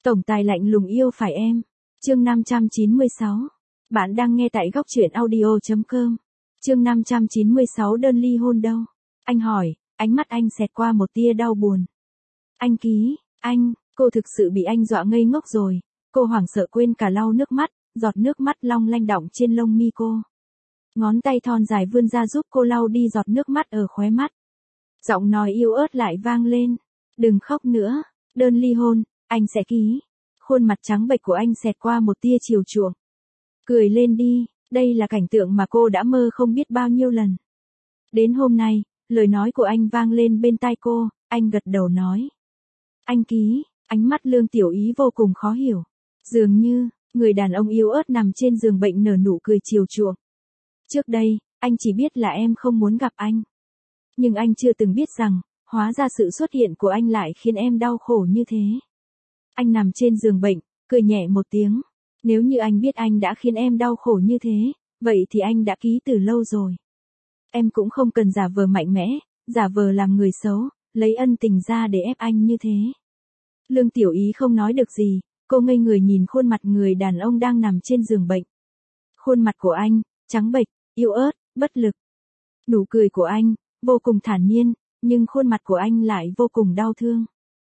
Tổng tài lạnh lùng yêu phải em. Chương 596. Bạn đang nghe tại góc truyện audio.com. Chương 596 đơn ly hôn đâu? Anh hỏi, ánh mắt anh xẹt qua một tia đau buồn. Anh Ký, cô thực sự bị anh dọa ngây ngốc rồi. Cô hoảng sợ quên cả lau nước mắt, giọt nước mắt long lanh đọng trên lông mi cô. Ngón tay thon dài vươn ra giúp cô lau đi giọt nước mắt ở khóe mắt. Giọng nói yếu ớt lại vang lên. Đừng khóc nữa, đơn ly hôn, anh sẽ ký. Khuôn mặt trắng bệch của anh xẹt qua một tia chiều chuộng. Cười lên đi, đây là cảnh tượng mà cô đã mơ không biết bao nhiêu lần. Đến hôm nay, lời nói của anh vang lên bên tai cô, anh gật đầu nói. Anh Ký, ánh mắt Lương Tiểu Ý vô cùng khó hiểu. Dường như, người đàn ông yếu ớt nằm trên giường bệnh nở nụ cười chiều chuộng. Trước đây, anh chỉ biết là em không muốn gặp anh. Nhưng anh chưa từng biết rằng, hóa ra sự xuất hiện của anh lại khiến em đau khổ như thế. Anh nằm trên giường bệnh, cười nhẹ một tiếng. Nếu như anh biết anh đã khiến em đau khổ như thế, vậy thì anh đã ký từ lâu rồi. Em cũng không cần giả vờ mạnh mẽ, giả vờ làm người xấu, lấy ân tình ra để ép anh như thế. Lương Tiểu Ý không nói được gì, cô ngây người nhìn khuôn mặt người đàn ông đang nằm trên giường bệnh. Khuôn mặt của anh, trắng bệch, yếu ớt, bất lực. Nụ cười của anh, vô cùng thản nhiên, nhưng khuôn mặt của anh lại vô cùng đau thương.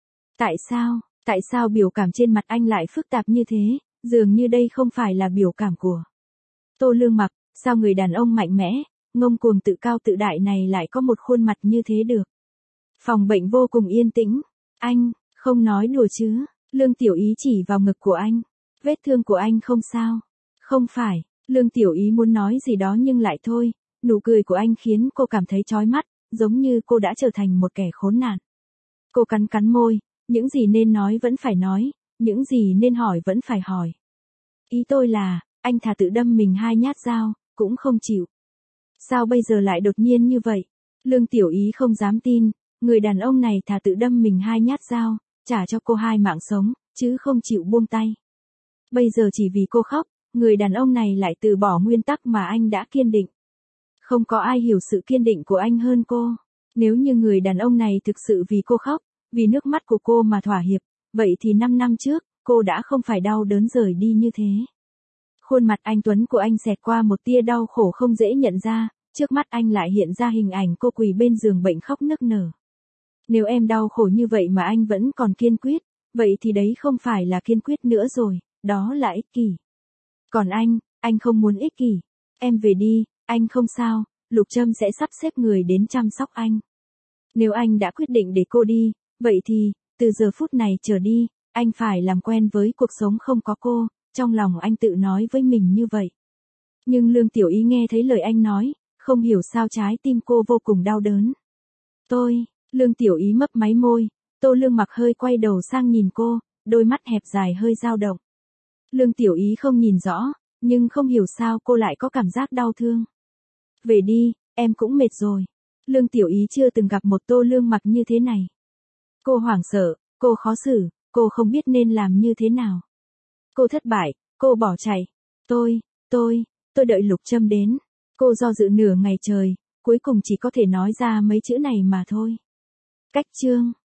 Tại sao biểu cảm trên mặt anh lại phức tạp như thế, dường như đây không phải là biểu cảm của Tô Lương Mặc, sao người đàn ông mạnh mẽ, ngông cuồng tự cao tự đại này lại có một khuôn mặt như thế được. Phòng bệnh vô cùng yên tĩnh, anh, không nói đùa chứ, Lương Tiểu Ý chỉ vào ngực của anh, vết thương của anh không sao, không phải, Lương Tiểu Ý muốn nói gì đó nhưng lại thôi, nụ cười của anh khiến cô cảm thấy chói mắt, giống như cô đã trở thành một kẻ khốn nạn. Cô cắn cắn môi, những gì nên nói vẫn phải nói, những gì nên hỏi vẫn phải hỏi. Ý tôi là, anh thà tự đâm mình 2 nhát dao, cũng không chịu. Sao bây giờ lại đột nhiên như vậy? Lương Tiểu Ý không dám tin, người đàn ông này thà tự đâm mình 2 nhát dao, trả cho cô 2 mạng sống, chứ không chịu buông tay. Bây giờ chỉ vì cô khóc, người đàn ông này lại từ bỏ nguyên tắc mà anh đã kiên định. Không có ai hiểu sự kiên định của anh hơn cô. Nếu như người đàn ông này thực sự vì cô khóc, vì nước mắt của cô mà thỏa hiệp, vậy thì 5 năm trước, cô đã không phải đau đớn rời đi như thế. Khuôn mặt anh tuấn của anh xẹt qua một tia đau khổ không dễ nhận ra, trước mắt anh lại hiện ra hình ảnh cô quỳ bên giường bệnh khóc nức nở. Nếu em đau khổ như vậy mà anh vẫn còn kiên quyết, vậy thì đấy không phải là kiên quyết nữa rồi, đó là ích kỷ. Còn anh không muốn ích kỷ. Em về đi, anh không sao, Lục Trâm sẽ sắp xếp người đến chăm sóc anh. Nếu anh đã quyết định để cô đi, vậy thì, từ giờ phút này trở đi, anh phải làm quen với cuộc sống không có cô, trong lòng anh tự nói với mình như vậy. Nhưng Lương Tiểu Ý nghe thấy lời anh nói, không hiểu sao trái tim cô vô cùng đau đớn. Lương Tiểu Ý mấp máy môi, Tô Lương Mặc hơi quay đầu sang nhìn cô, đôi mắt hẹp dài hơi dao động. Lương Tiểu Ý không nhìn rõ, nhưng không hiểu sao cô lại có cảm giác đau thương. Về đi, em cũng mệt rồi. Lương Tiểu Ý chưa từng gặp một Tô Lương Mặc như thế này. Cô hoảng sợ, cô khó xử, cô không biết nên làm như thế nào. Cô thất bại, cô bỏ chạy. Tôi đợi Lục Trâm đến. Cô do dự nửa ngày trời, cuối cùng chỉ có thể nói ra mấy chữ này mà thôi. Cách chương